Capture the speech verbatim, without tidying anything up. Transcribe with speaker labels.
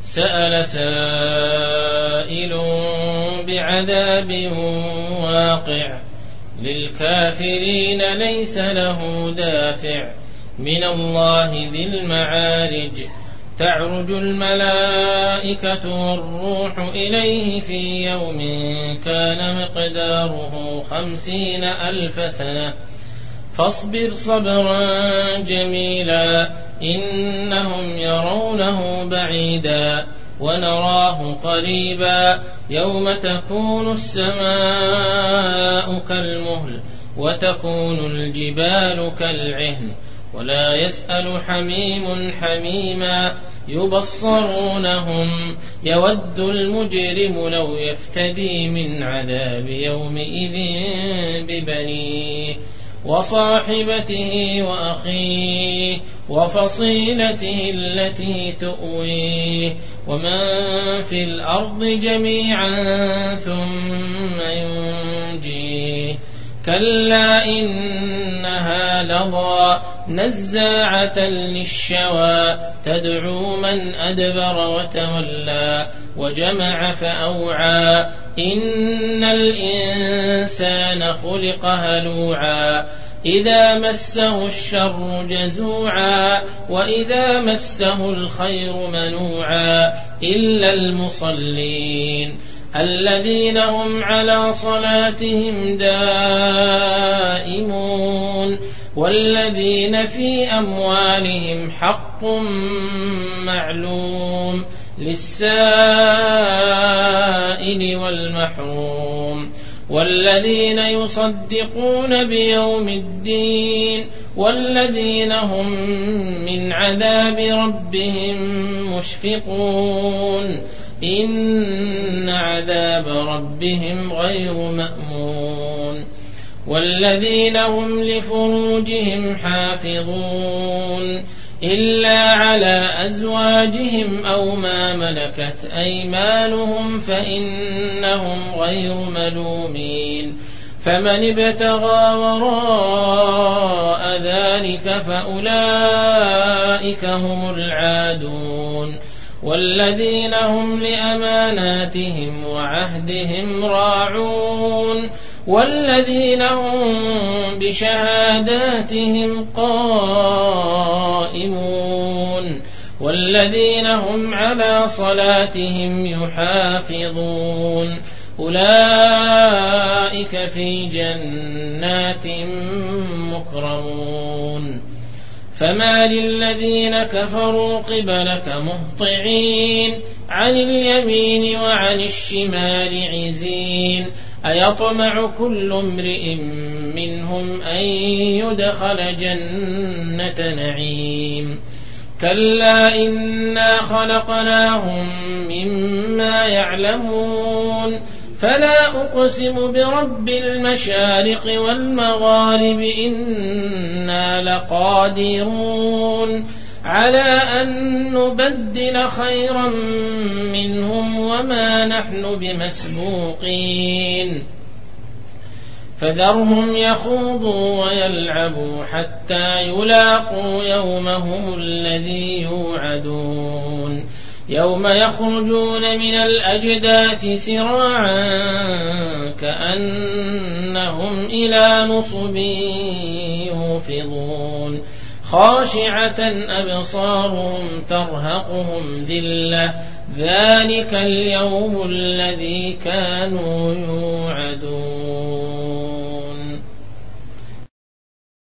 Speaker 1: سأل سائل بعذاب واقع للكافرين ليس له دافع من الله ذي المعارج تعرج الملائكة والروح إليه في يوم كان مقداره خمسين ألف سنة فاصبر صبرا جميلا إنهم يرونه بعيدا ونراه قريبا يوم تكون السماء كالمهل وتكون الجبال كالعهن ولا يسأل حميم حميما يبصرونهم يود المجرم لو يفتدي من عذاب يومئذ ببنيه وصاحبته وأخيه وفصيلته التي تؤويه ومن في الأرض جميعا ثم ينجيه كلا إنها لظى نزاعة للشوى تدعو من أدبر وتولى وجمع فأوعى إن الإنسان خلق هلوعا إذا مسه الشر جزوعا وإذا مسه الخير منوعا إلا المصلين الذين هم على صلاتهم دائمون والذين في أموالهم حق معلوم للسائل والمحروم والذين يصدقون بيوم الدين والذين هم من عذاب ربهم مشفقون إن عذاب ربهم غير مأمون والذين هم لفروجهم حافظون إلا على أزواجهم أو ما ملكت أيمانهم فإنهم غير ملومين فمن ابتغى وراء ذلك فأولئك هم العادون والذين هم لأماناتهم وعهدهم راعون والذين هم بشهاداتهم قائمون والذين هم على صلاتهم يحافظون أولئك في جنات مكرمون فما للذين كفروا قبلك مهطعين عن اليمين وعن الشمال عزين أيطمع كل امرئ منهم أن يدخل جنة نعيم كلا إنا خلقناهم مما يعلمون فلا أقسم برب المشارق والمغارب إنا لقادرون على أن نبدل خيرا منهم وما نحن بمسبوقين فذرهم يخوضوا ويلعبوا حتى يلاقوا يومهم الذي يوعدون يوم يخرجون من الأجداث سراعا كأنهم إلى نصب يوفضون خاشعة أبصارهم ترهقهم ذلة ذلك اليوم الذي كانوا يوعدون.